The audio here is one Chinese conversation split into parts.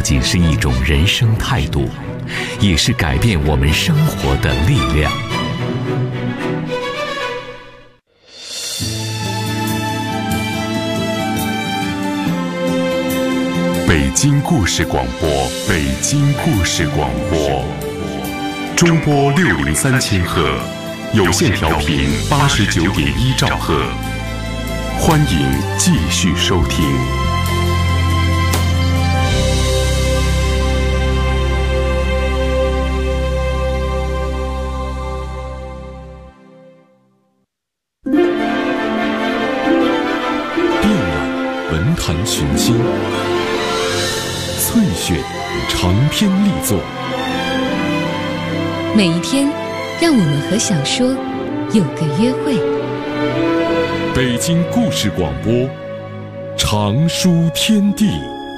仅是一种人生态度，也是改变我们生活的力量。 北京故事广播，北京故事广播，中波603千赫，有线调频89.1兆赫，欢迎继续收听。 电览文坛群星，翠选长篇力作。 每一天，让我们和小说有个约会。 北京故事广播，长书天地。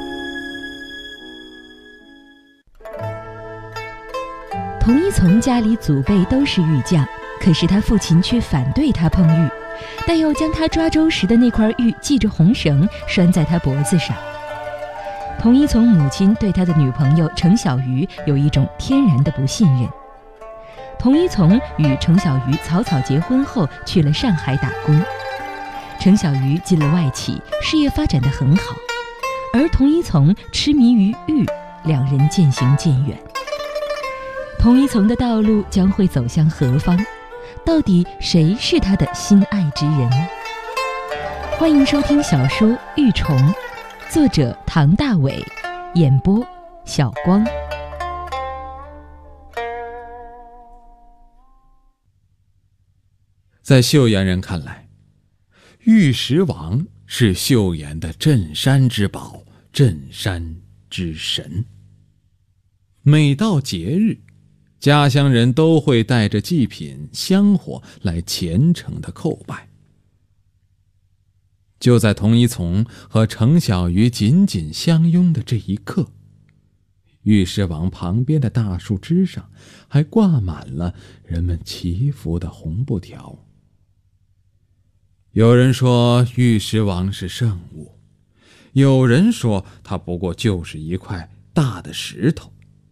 童一从家里祖辈都是玉匠，可是他父亲却反对他碰玉，但又将他抓周时的那块玉系着红绳拴在他脖子上。童一从母亲对他的女朋友程小鱼有一种天然的不信任。童一从与程小鱼草草结婚后去了上海打工，程小鱼进了外企，事业发展得很好，而童一从痴迷于玉，两人渐行渐远。童一从的道路将会走向何方？到底谁是他的心爱之人？欢迎收听小说《玉虫》，作者唐大伟，演播小光。 在秀妍人看来，玉石王是秀妍的镇山之宝，镇山之神。每到节日，家乡人都会带着祭品香火来虔诚的叩拜。就在童一从和程小鱼紧紧相拥的这一刻，玉石王旁边的大树枝上还挂满了人们祈福的红布条。有人说玉石王是圣物，有人说它不过就是一块大的石头。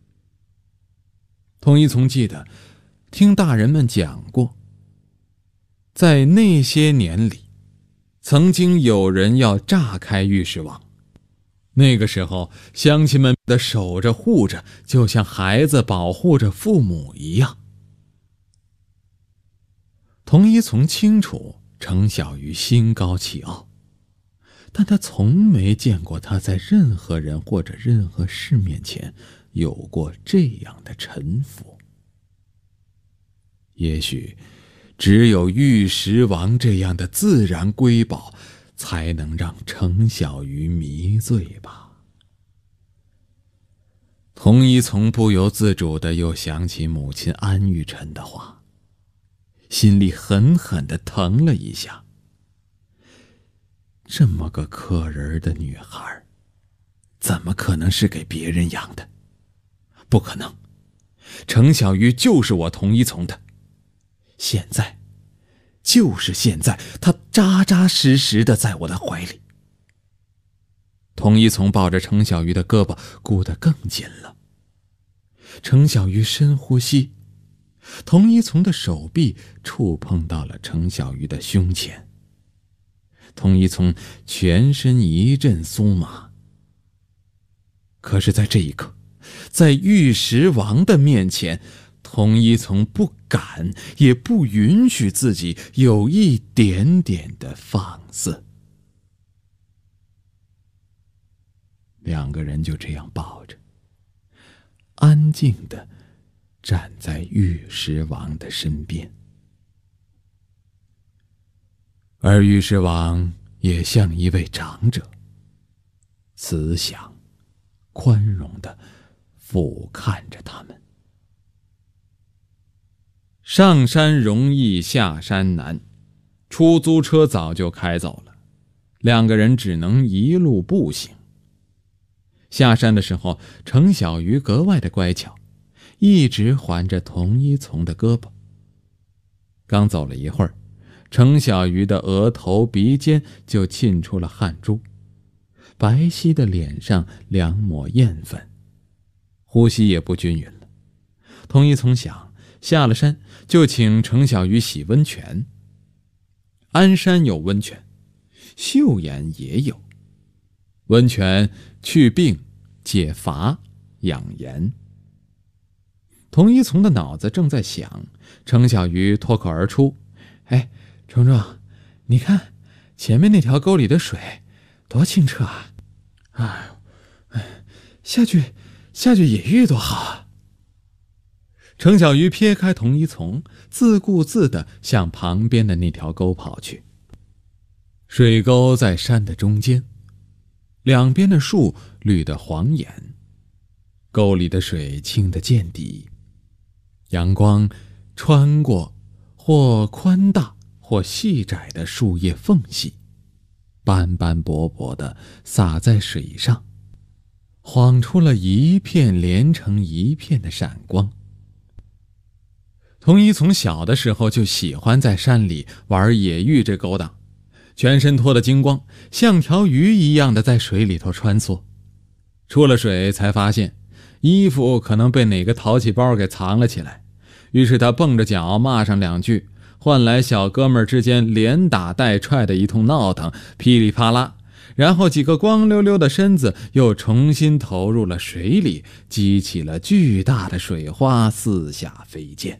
童一从记得听大人们讲过，在那些年里，曾经有人要炸开玉石王，那个时候乡亲们的守着护着，就像孩子保护着父母一样。童一从清楚程小鱼心高气傲，但他从没见过他在任何人或者任何事面前有过这样的臣服。也许只有玉石王这样的自然瑰宝，才能让程小鱼迷醉吧。童一从不由自主地又想起母亲安玉宸的话，心里狠狠地疼了一下。这么个可人的女孩，怎么可能是给别人养的？不可能，程小鱼就是我童一从的。现在，就是现在，她扎扎实实的在我的怀里。童一从抱着程小鱼的胳膊箍得更紧了。程小鱼深呼吸，童一从的手臂触碰到了程小鱼的胸前。童一从全身一阵酥麻。可是在这一刻，在玉石王的面前，童一从不敢也不允许自己有一点点的放肆。两个人就这样抱着，安静地站在玉石王的身边。而玉石王也像一位长者，慈祥、宽容地俯瞰着他们。上山容易下山难，出租车早就开走了，两个人只能一路步行。下山的时候，程小鱼格外的乖巧，一直环着童一从的胳膊。刚走了一会儿，程小鱼的额头鼻尖就沁出了汗珠， 白皙的脸上两抹艳粉，呼吸也不均匀了。童一从想，下了山就请程小鱼洗温泉。鞍山有温泉，岫岩也有。温泉去病、解乏、养颜。童一从的脑子正在想，程小鱼脱口而出：“哎，虫虫，你看前面那条沟里的水多清澈啊！下去野浴多好啊！”程小鱼撇开童一从，自顾自地向旁边的那条沟跑去。水沟在山的中间，两边的树绿得晃眼，沟里的水清得见底。阳光穿过或宽大或细窄的树叶缝隙，斑斑驳驳地洒在水上，晃出了一片连成一片的闪光。童一从小的时候就喜欢在山里玩野浴这勾当，全身脱得精光，像条鱼一样的在水里头穿梭。出了水才发现衣服可能被哪个淘气包给藏了起来，于是他蹦着脚骂上两句，换来小哥们之间连打带踹的一通闹腾，噼里啪啦，然后几个光溜溜的身子又重新投入了水里，激起了巨大的水花，四下飞溅。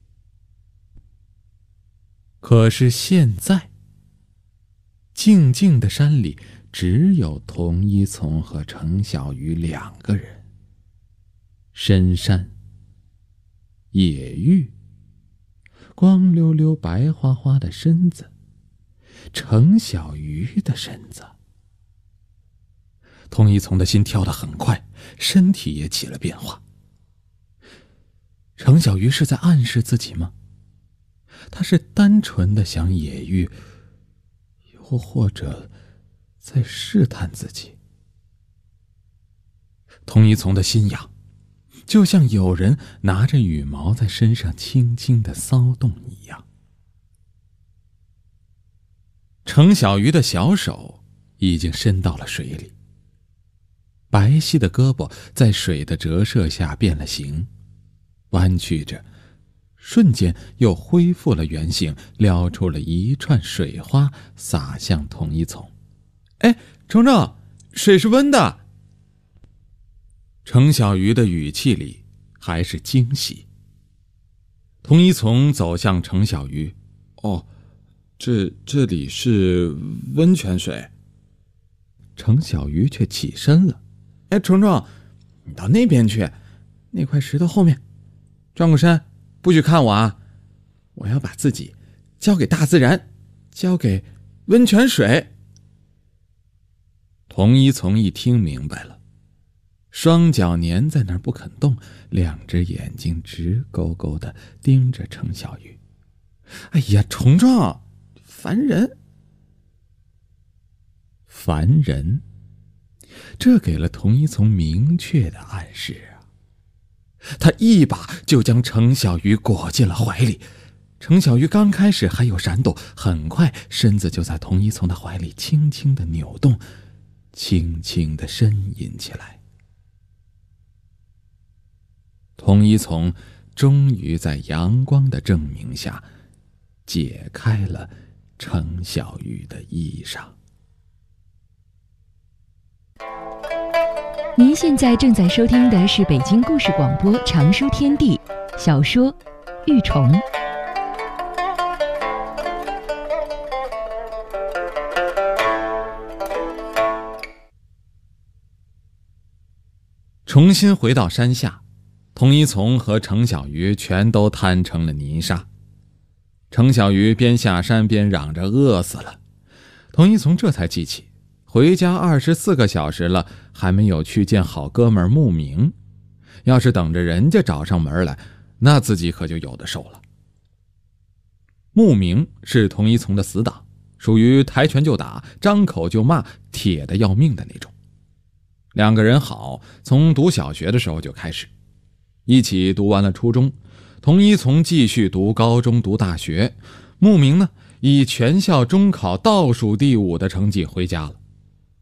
可是现在，静静的山里只有童一从和程小鱼两个人。深山，野浴，光溜溜白花花的身子，程小鱼的身子。童一从的心跳得很快，身体也起了变化。程小鱼是在暗示自己吗？他是单纯的想野浴，又或者在试探自己？童一从的心痒，就像有人拿着羽毛在身上轻轻地骚动一样。程小鱼的小手已经伸到了水里，白皙的胳膊在水的折射下变了形，弯曲着，瞬间又恢复了原形，撩出了一串水花，洒向童一从。哎，程程，水是温的。程小鱼的语气里还是惊喜。童一从走向程小鱼：“哦，这里是温泉水。”程小鱼却起身了：“哎，程程，你到那边去，那块石头后面，转过身，不许看我啊！我要把自己交给大自然，交给温泉水。”童一从一听明白了，双脚粘在那儿不肯动，两只眼睛直勾勾地盯着程小鱼。“哎呀，虫虫，烦人！”烦人，这给了童一从明确的暗示啊！他一把就将程小鱼裹进了怀里。程小鱼刚开始还有闪躲，很快身子就在童一从的怀里轻轻地扭动，轻轻地呻吟起来。童一从终于在阳光的证明下解开了程小鱼的衣裳。 您现在正在收听的是北京故事广播长书天地小说《玉虫》。 重新回到山下，童一从和程小鱼全都摊成了泥沙。程小鱼边下山边嚷着饿死了，童一从这才记起回家24个小时了，还没有去见好哥们牧明。要是等着人家找上门来，那自己可就有的受了。牧明是童一从的死党，属于抬拳就打，张口就骂，铁得要命的那种。两个人好，从读小学的时候就开始，一起读完了初中，童一从继续读高中读大学，牧明呢以全校中考倒数第5的成绩回家了。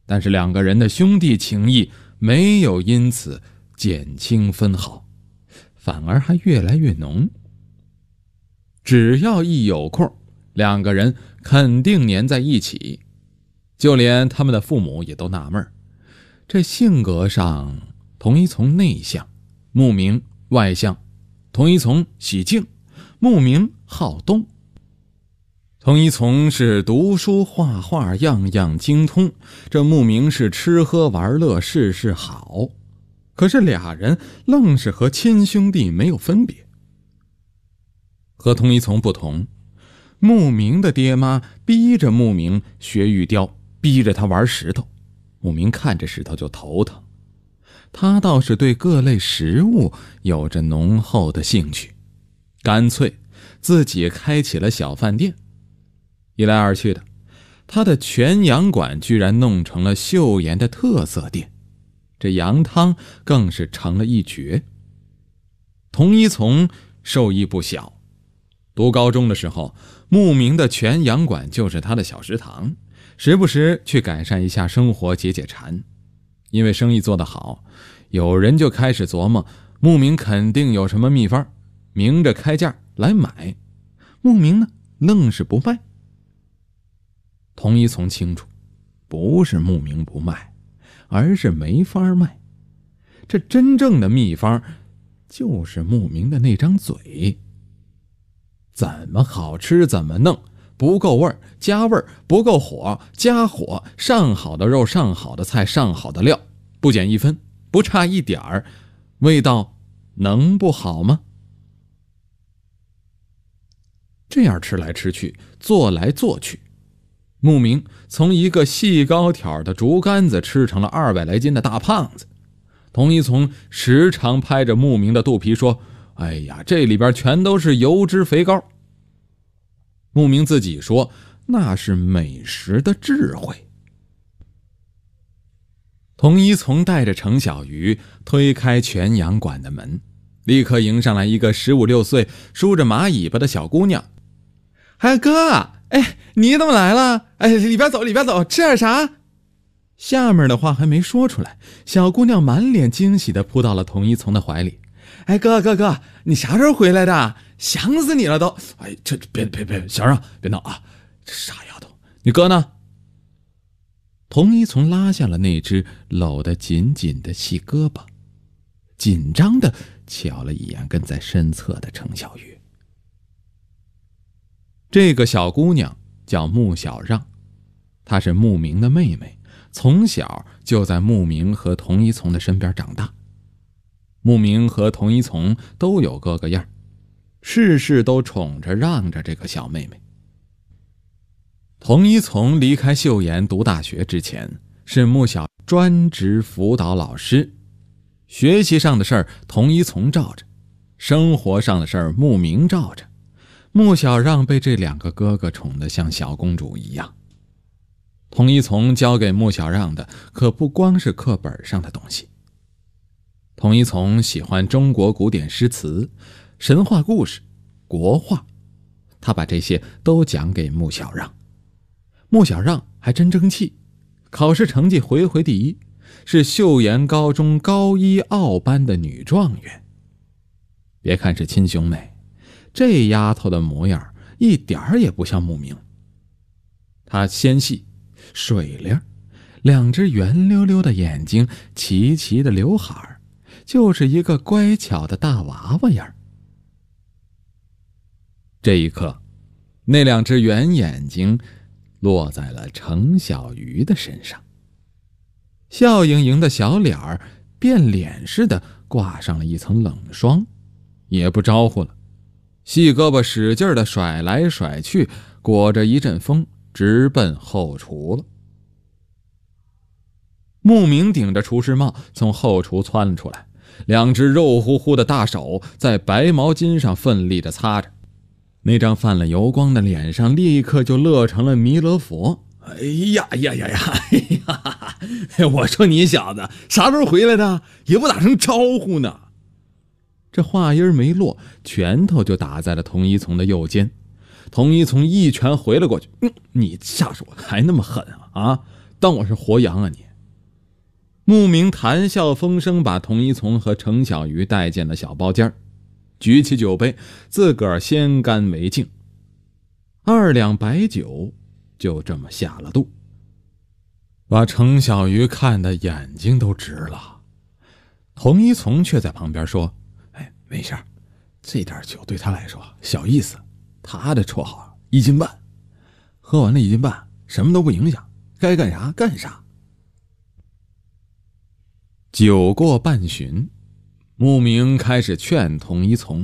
但是两个人的兄弟情谊没有因此减轻分毫，反而还越来越浓。只要一有空，两个人肯定黏在一起，就连他们的父母也都纳闷，这性格上童一从内向，牧明外向；童一从喜静，牧明好动。童一从是读书画画样样精通，这牧明是吃喝玩乐事事好，可是俩人愣是和亲兄弟没有分别。和童一从不同，牧明的爹妈逼着牧明学玉雕，逼着他玩石头，牧明看着石头就头疼。他倒是对各类食物有着浓厚的兴趣，干脆自己开起了小饭店。一来二去的，他的全羊馆居然弄成了岫岩的特色店，这羊汤更是成了一绝。童一从受益不小，读高中的时候，牧明的全羊馆就是他的小食堂，时不时去改善一下生活，解解馋。因为生意做得好，有人就开始琢磨牧明肯定有什么秘方，明着开价来买。牧明呢，愣是不卖。童一从清楚，不是牧明不卖，而是没法卖。这真正的秘方就是牧明的那张嘴。怎么好吃怎么弄，不够味儿加味儿，不够火加火，上好的肉上好的菜上好的料，不减一分，不差一点儿，味道能不好吗？这样吃来吃去，做来做去，牧明从一个细高挑的竹竿子吃成了200来斤的大胖子。童一从时常拍着牧明的肚皮说，哎呀，这里边全都是油脂肥膏。牧明自己说，那是美食的智慧。童一从带着程小鱼推开全羊馆的门，立刻迎上来一个15、16岁梳着马尾巴的小姑娘。哎哥，哎，你怎么来了？哎，里边走里边走，吃点啥？下面的话还没说出来，小姑娘满脸惊喜地扑到了童一从的怀里。哎哥，你啥时候回来的？想死你了都！哎，这别，小让别闹啊！这傻丫头，你哥呢？童一从拉下了那只搂得紧紧的细胳膊，紧张地瞧了一眼跟在身侧的程小鱼。这个小姑娘叫穆小让，她是牧明的妹妹，从小就在牧明和童一从的身边长大。牧明和童一从都有哥哥样，事事都宠着让着这个小妹妹。童一从离开岫岩读大学之前，是穆小专职辅导老师，学习上的事儿童一从罩着，生活上的事儿牧明罩着。穆小让被这2个哥哥宠得像小公主一样。童一从教给穆小让的可不光是课本上的东西。童一从喜欢中国古典诗词、神话故事、国画，他把这些都讲给穆小让。穆小让还真争气，考试成绩回第1，是岫岩高中高1奥班的女状元。别看是亲兄妹，这丫头的模样一点儿也不像牧明。她纤细水灵，2只圆溜溜的眼睛，齐齐的刘海，就是一个乖巧的大娃娃样。这一刻，那2只圆眼睛落在了程小鱼的身上，笑盈盈的小脸儿变脸似的挂上了一层冷霜，也不招呼了，细胳膊使劲的甩来甩去，裹着一阵风，直奔后厨了。牧明顶着厨师帽从后厨窜了出来，2只肉乎乎的大手在白毛巾上奋力地擦着，那张泛了油光的脸上立刻就乐成了弥勒佛。哎呀，我说你小子啥时候回来的，也不打声招呼呢。这话音没落，拳头就打在了童一从的右肩。童一从一拳回了过去，你下手还那么狠啊！ 当我是活羊啊你！牧明谈笑风生，把童一从和程小鱼带进了小包间，举起酒杯，自个儿先干为敬。2两白酒就这么下了肚，把程小鱼看得眼睛都直了。童一从却在旁边说：“没事，这点酒对他来说小意思，他的绰号1斤半，喝完了1斤半，什么都不影响，该干啥干啥。”酒过半巡，牧明开始劝童一从：“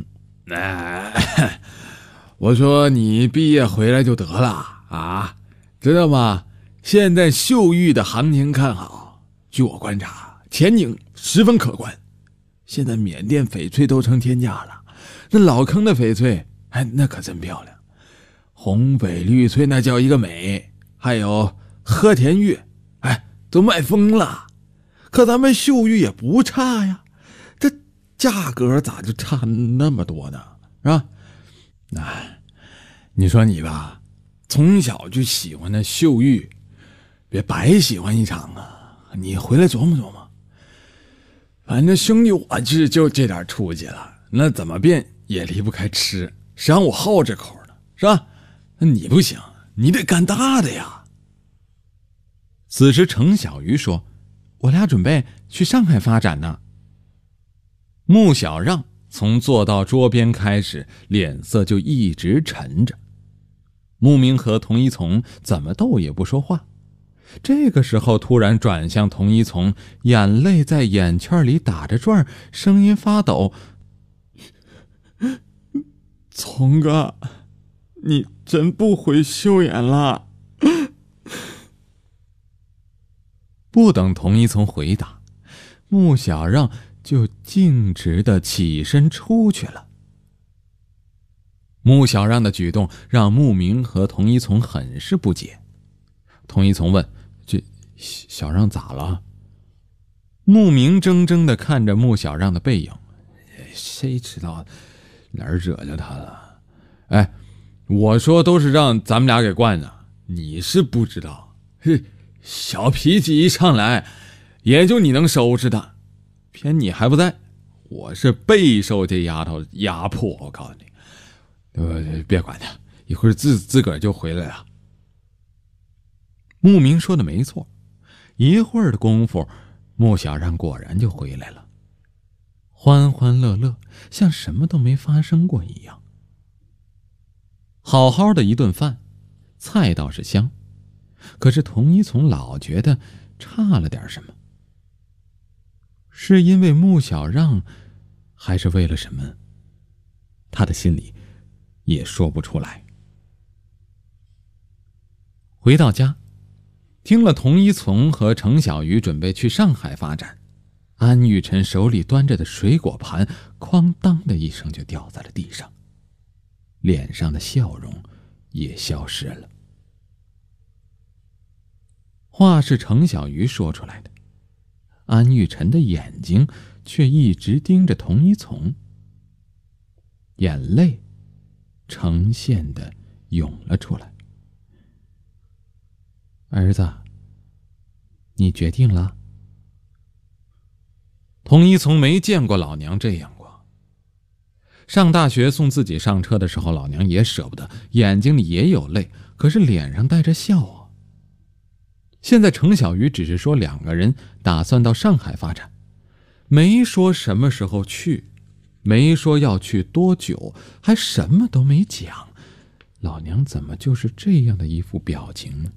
我说你毕业回来就得了啊，知道吗？现在秀玉的行情看好，据我观察，前景十分可观。现在缅甸翡翠都成天价了，那老坑的翡翠，那可真漂亮，红翡绿翠那叫一个美，还有和田玉，都卖疯了。可咱们秀玉也不差呀，这价格咋就差那么多呢？是吧？你说你吧，从小就喜欢那秀玉，别白喜欢一场啊！你回来琢磨琢磨。反正兄弟我就这点出息了，那怎么变也离不开吃，谁让我好这口呢？是吧？那你不行，你得干大的呀。此时程小鱼说：“我俩准备去上海发展呢。”穆小让从坐到桌边开始，脸色就一直沉着。牧明和童一从怎么斗也不说话。这个时候突然转向童一从，眼泪在眼圈里打着转，声音发抖：“从哥，你真不回秀妍了？”不等童一从回答，穆小让就径直地起身出去了。穆小让的举动让牧明和童一从很是不解。童一从问：“这小让咋了？”牧明怔怔地看着穆小让的背影，谁知道哪儿惹着他了？我说都是让咱们俩给惯的，你是不知道，小脾气一上来，也就你能收拾他，偏你还不在，我是备受这丫头压迫，我告诉你，别管他，一会儿自个儿就回来了。牧明说的没错，一会儿的功夫，穆小让果然就回来了，欢欢乐乐，像什么都没发生过一样。好好的一顿饭，菜倒是香，可是童一从老觉得差了点什么。是因为穆小让，还是为了什么？他的心里也说不出来。回到家，听了童一从和程小鱼准备去上海发展，安玉晨手里端着的水果盘哐当的一声就掉在了地上，脸上的笑容也消失了。话是程小鱼说出来的，安玉晨的眼睛却一直盯着童一从，眼泪呈现的涌了出来。儿子，你决定了？童一从没见过老娘这样过。上大学送自己上车的时候，老娘也舍不得，眼睛里也有泪，可是脸上带着笑啊。现在程小鱼只是说2个人打算到上海发展，没说什么时候去，没说要去多久，还什么都没讲，老娘怎么就是这样的一副表情呢？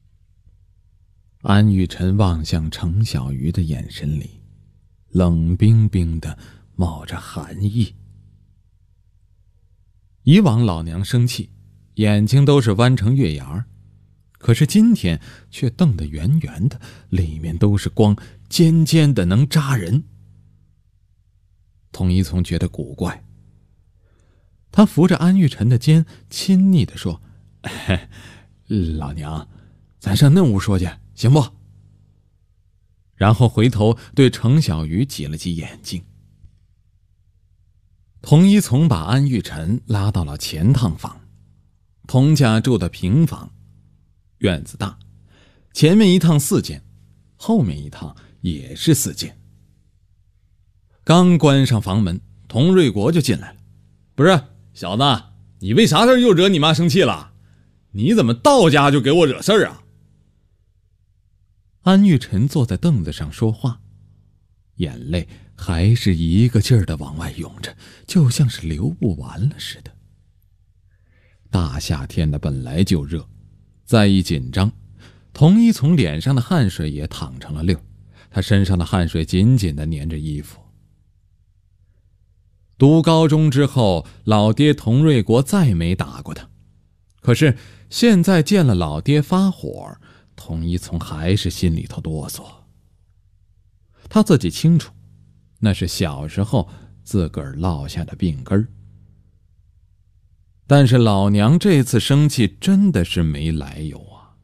安玉晨望向程小鱼的眼神里，冷冰冰的冒着寒意。以往老娘生气，眼睛都是弯成月牙，可是今天却瞪得圆圆的，里面都是光，尖尖的能扎人。童一从觉得古怪，他扶着安玉晨的肩，亲昵地说：“老娘，咱上嫩屋说去，行不？”然后回头对程小鱼挤了挤眼睛。童一从把安玉晨拉到了前趟房，童家住的平房，院子大， 前面一趟4件，后面一趟也是4件。刚关上房门，佟瑞国就进来了。不是，小子，你为啥事又惹你妈生气了？你怎么到家就给我惹事儿啊？安玉晨坐在凳子上说话，眼泪还是一个劲儿地往外涌着，就像是流不完了似的。大夏天的本来就热，再一紧张，佟一从脸上的汗水也淌成了溜，他身上的汗水紧紧地粘着衣服。读高中之后，老爹佟瑞国再没打过他，可是现在见了老爹发火，佟一从还是心里头哆嗦。他自己清楚，那是小时候自个儿落下的病根儿。但是老娘这次生气真的是没来由啊。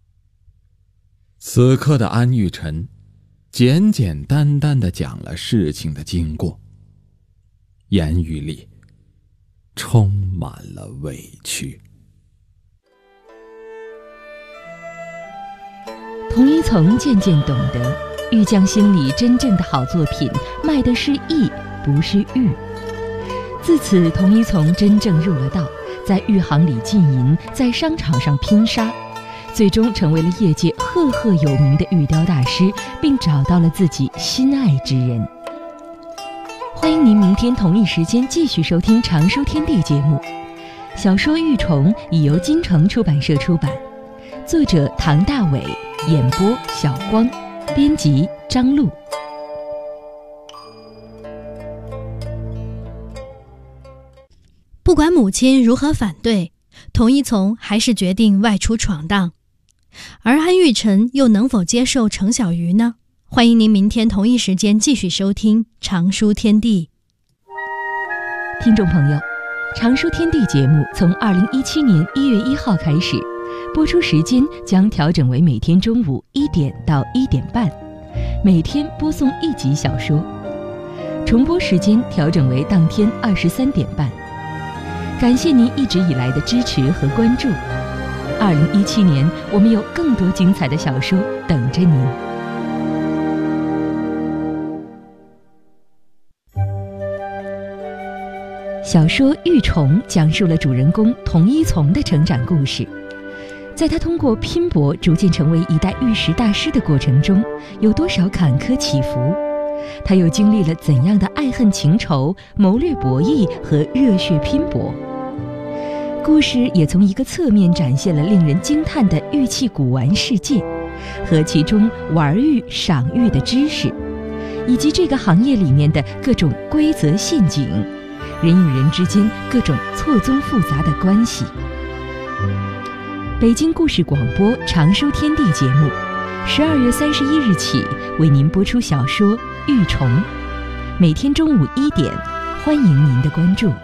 此刻的安玉晨简简单单地讲了事情的经过，言语里充满了委屈。 佟一从渐渐懂得，玉匠心里真正的好作品卖的是艺，不是玉。自此，佟一从真正入了道，在玉行里浸淫，在商场上拼杀，最终成为了业界赫赫有名的玉雕大师，并找到了自己心爱之人。欢迎您明天同一时间继续收听常书天地节目。小说《玉虫》已由金城出版社出版，作者唐大伟，演播小光，编辑张璐。 不管母亲如何反对，佟一从还是决定外出闯荡。而安玉晨又能否接受程小鱼呢？欢迎您明天同一时间继续收听常书天地。 听众朋友，常书天地节目从2017年1月1号开始，播出时间将调整为每天中午1点到1点半，每天播送1集小说，重播时间调整为当天23点半。感谢您一直以来的支持和关注。2017年，我们有更多精彩的小说等着您。小说《玉虫》讲述了主人公佟一从的成长故事。在他通过拼搏逐渐成为一代玉石大师的过程中，有多少坎坷起伏？他又经历了怎样的爱恨情仇、谋略博弈和热血拼搏？故事也从一个侧面展现了令人惊叹的玉器古玩世界，和其中玩玉、赏玉的知识，以及这个行业里面的各种规则陷阱，人与人之间各种错综复杂的关系。北京故事广播常书天地节目12月31日起为您播出小说《玉虫》，每天中午1点，欢迎您的关注。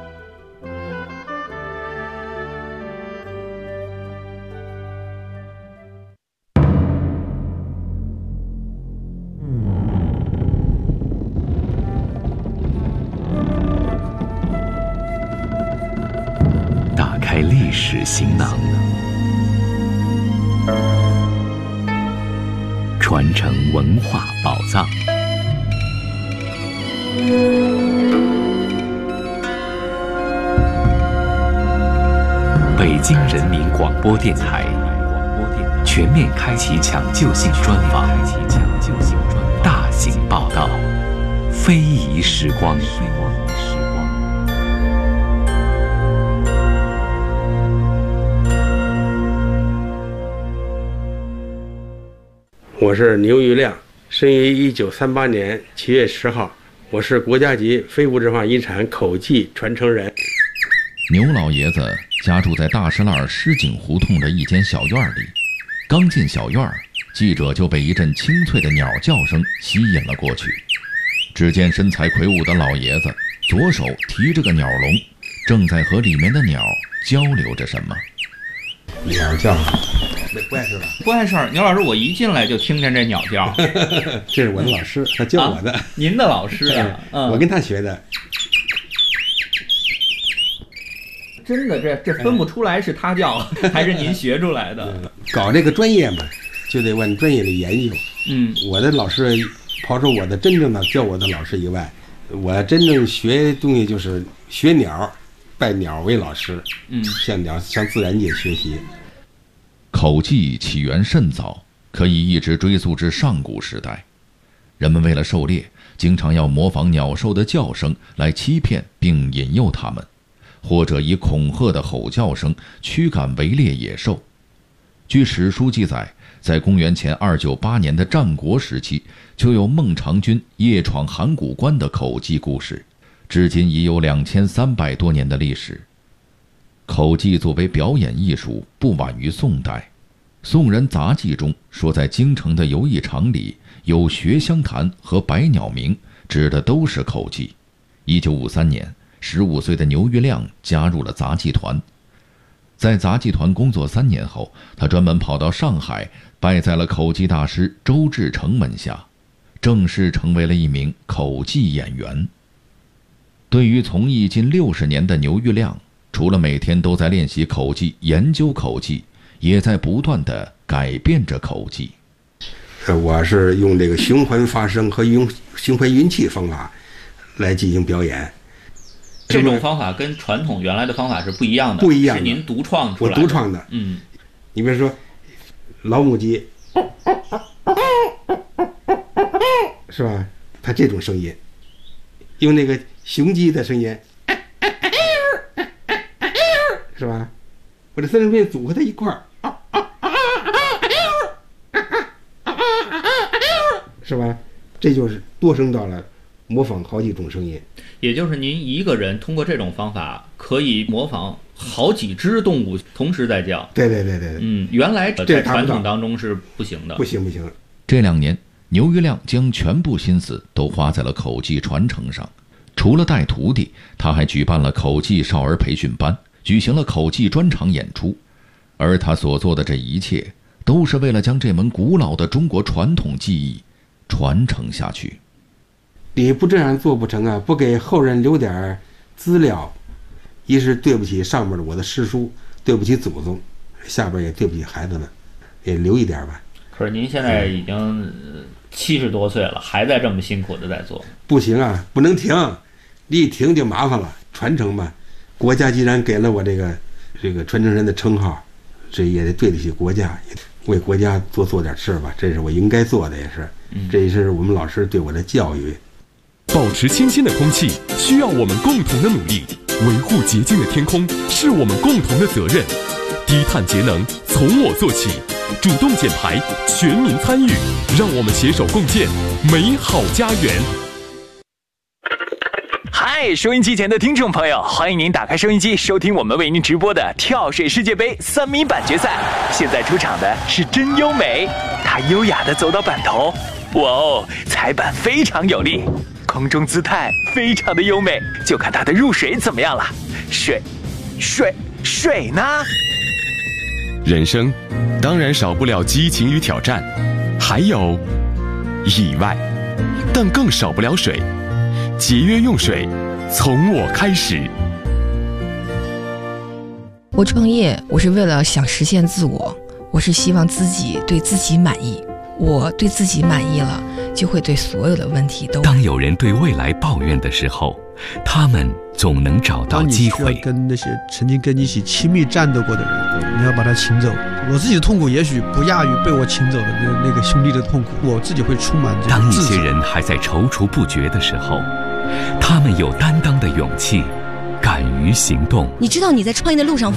打开历史行囊，传承文化宝藏。北京人民广播电台全面开启抢救性专访，大型报道，非遗时光。 我是牛玉亮，生于1938年7月10号，我是国家级非物质文化遗产口技传承人。 牛老爷子家住在大石栏狮井胡同的一间小院里，刚进小院，记者就被一阵清脆的鸟叫声吸引了过去。只见身材魁梧的老爷子左手提着个鸟笼，正在和里面的鸟交流着什么。 鸟叫不碍事吧？ 不碍事儿，牛老师，我一进来就听见这鸟叫。 这是我的老师，他教我的。 您的老师啊？ 我跟他学的。 真的，这分不出来是他叫还是您学出来的。 搞这个专业嘛， 就得往专业的研究。我的老师，刨出我的真正的教我的老师以外，我真正学东西就是学鸟，拜鸟为老师。向自然界学习。 口技起源甚早，可以一直追溯至上古时代。人们为了狩猎，经常要模仿鸟兽的叫声来欺骗并引诱它们，或者以恐吓的吼叫声驱赶围猎野兽。据史书记载，在公元前298年的战国时期，就有孟尝君夜闯函谷关的口技故事，至今已有2300多年的历史。口技作为表演艺术，不晚于宋代。宋人杂记中说，在京城的游艺场里有学香坛和百鸟鸣，指的都是口技。1953年，15岁的牛玉亮加入了杂技团。在杂技团工作3年后，他专门跑到上海，拜在了口技大师周志成门下，正式成为了一名口技演员。对于从艺近60年的牛玉亮，除了每天都在练习口技、研究口技，也在不断地改变着口技。 我是用这个循环发声和用循环运气方法来进行表演。 这种方法跟传统原来的方法是不一样的， 不一样的， 是您独创出来的。 我独创的。你比如说老母鸡，是吧？它这种声音，用那个雄鸡的声音，是吧？我这3声片组合在一块儿，是吧？这就是多声道了，模仿好几种声音。 也就是您一个人通过这种方法可以模仿好几只动物同时在叫。 对。 原来在传统当中是不行的。 不行。 这2年，牛玉亮将全部心思都花在了口技传承上。除了带徒弟，他还举办了口技少儿培训班，举行了口技专场演出。而他所做的这一切，都是为了将这门古老的中国传统技艺传承下去。 你不这样做不成啊！不给后人留点资料，一是对不起上面的我的师叔，对不起祖宗，下边也对不起孩子们，也留一点吧。 可是您现在已经70多岁了，还在这么辛苦的在做。 不行啊，不能停，你一停就麻烦了。传承嘛，国家既然给了我这个传承人的称号，这也得对得起国家，为国家做点事吧，这是我应该做的，也是，这也是我们老师对我的教育。 保持清新的空气需要我们共同的努力，维护洁净的天空是我们共同的责任。低碳节能从我做起，主动减排，全民参与，让我们携手共建美好家园。 嗨，收音机前的听众朋友，欢迎您打开收音机，收听我们为您直播的跳水世界杯3米板决赛。现在出场的是真优美，她优雅地走到板头，哇哦，踩板非常有力，空中姿态非常的优美，就看她的入水怎么样了。水呢？ 人生当然少不了激情与挑战，还有意外，但更少不了水。节约用水，从我开始。 我创业，我是为了想实现自我，我是希望自己对自己满意。我对自己满意了，就会对所有的问题都。 当有人对未来抱怨的时候，他们总能找到机会。 当你需要跟那些曾经跟你一起亲密战斗过的人，你要把他请走。我自己的痛苦也许不亚于被我请走的那个兄弟的痛苦，我自己会充满这种自责。 当一些人还在踌躇不决的时候，他们有担当的勇气，敢于行动。 你知道你在创业的路上